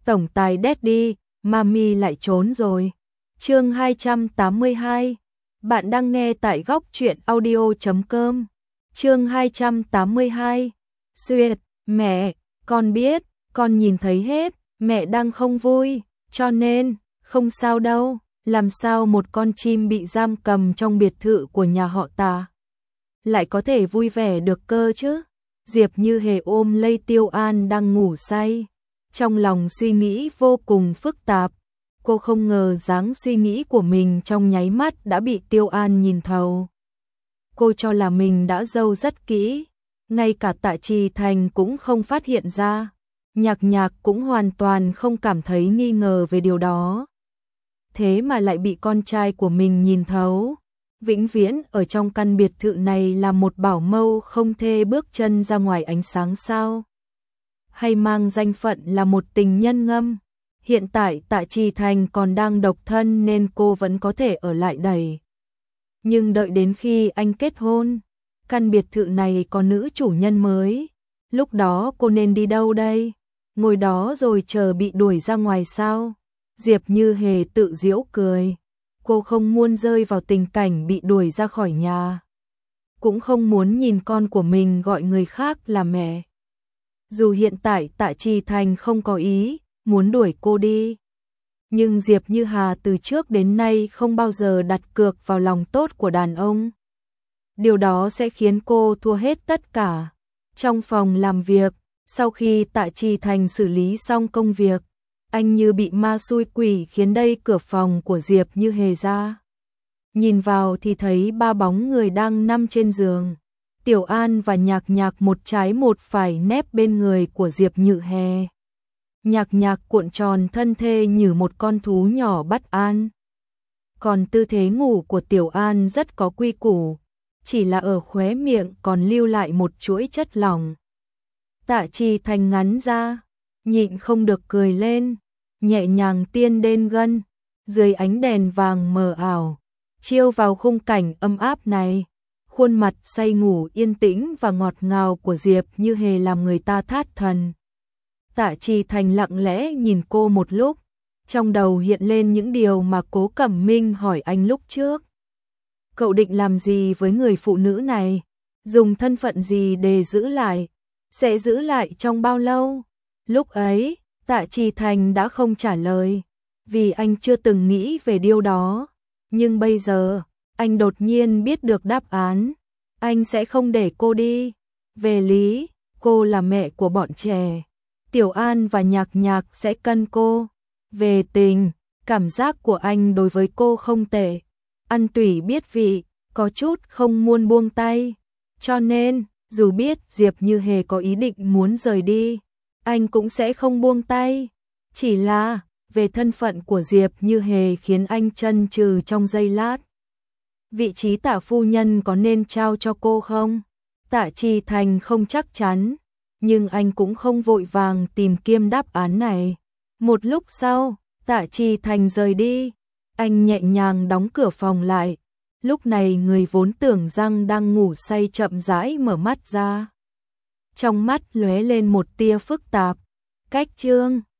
tổng tài Daddy, Mami lại trốn rồi. Chương 282. Bạn đang nghe tại góc truyện audio.com. Chương 282. Duyệt, mẹ, con biết, con nhìn thấy hết, mẹ đang không vui, cho nên, không sao đâu, làm sao một con chim bị giam cầm trong biệt thự của nhà họ Tạ lại có thể vui vẻ được cơ chứ? Diệp Như Hề ôm lấy Tiêu An đang ngủ say, trong lòng suy nghĩ vô cùng phức tạp. Cô không ngờ dáng suy nghĩ của mình trong nháy mắt đã bị Tiêu An nhìn thấu. Cô cho là mình đã giấu rất kỹ, ngay cả Tạ Trì Thành cũng không phát hiện ra. Nhạc Nhạc cũng hoàn toàn không cảm thấy nghi ngờ về điều đó. Thế mà lại bị con trai của mình nhìn thấu. Vĩnh viễn ở trong căn biệt thự này là một bảo mẫu không thể bước chân ra ngoài ánh sáng sao? Hay mang danh phận là một tình nhân ngâm? Hiện tại Tạ Trì Thành còn đang độc thân nên cô vẫn có thể ở lại đây. Nhưng đợi đến khi anh kết hôn, căn biệt thự này có nữ chủ nhân mới, lúc đó cô nên đi đâu đây? Ngồi đó rồi chờ bị đuổi ra ngoài sao? Diệp Như Hề tự giễu cười. Cô không muốn rơi vào tình cảnh bị đuổi ra khỏi nhà, cũng không muốn nhìn con của mình gọi người khác là mẹ. Dù hiện tại Tạ Trì Thành không có ý muốn đuổi cô đi, nhưng Diệp Như Hà từ trước đến nay không bao giờ đặt cược vào lòng tốt của đàn ông. Điều đó sẽ khiến cô thua hết tất cả. Trong phòng làm việc, sau khi Tạ Trì Thành xử lý xong công việc, anh như bị ma xui quỷ khiến đẩy cửa phòng của Diệp Như Hề ra. Nhìn vào thì thấy ba bóng người đang nằm trên giường. Tiểu An và Nhạc Nhạc một trái một phải nép bên người của Diệp Như Hề. Nhạc Nhạc cuộn tròn thân thể như một con thú nhỏ bất an. Còn tư thế ngủ của Tiểu An rất có quy củ, chỉ là ở khóe miệng còn lưu lại một chuỗi chất lỏng. Tạ Trì Thành ngắn ra, nhịn không được cười lên, nhẹ nhàng tiên đến gần, dưới ánh đèn vàng mờ ảo, chiếu vào khung cảnh ấm áp này. Khuôn mặt say ngủ yên tĩnh và ngọt ngào của Diệp Như Hề làm người ta thất thần. Tạ Trì Thành lặng lẽ nhìn cô một lúc, trong đầu hiện lên những điều mà Cố Cẩm Minh hỏi anh lúc trước. Cậu định làm gì với người phụ nữ này? Dùng thân phận gì để giữ lại? Sẽ giữ lại trong bao lâu? Lúc ấy, Tạ Trì Thành đã không trả lời, vì anh chưa từng nghĩ về điều đó. Nhưng bây giờ, anh đột nhiên biết được đáp án. Anh sẽ không để cô đi. Về lý, cô là mẹ của bọn trẻ. Tiểu An và Nhạc Nhạc sẽ cân cô. Về tình, cảm giác của anh đối với cô không tệ. Ăn tủy biết vị, có chút không muốn buông tay. Cho nên, dù biết Diệp Như Hề có ý định muốn rời đi, anh cũng sẽ không buông tay. Chỉ là, về thân phận của Diệp Như Hề khiến anh chần chừ trong giây lát. Vị trí Tạ phu nhân có nên trao cho cô không? Tạ Trì Thành không chắc chắn, nhưng anh cũng không vội vàng tìm kiếm đáp án này. Một lúc sau, Tạ Trì Thành rời đi, anh nhẹ nhàng đóng cửa phòng lại. Lúc này người vốn tưởng rằng đang ngủ say chậm rãi mở mắt ra. Trong mắt lóe lên một tia phức tạp. Cách chương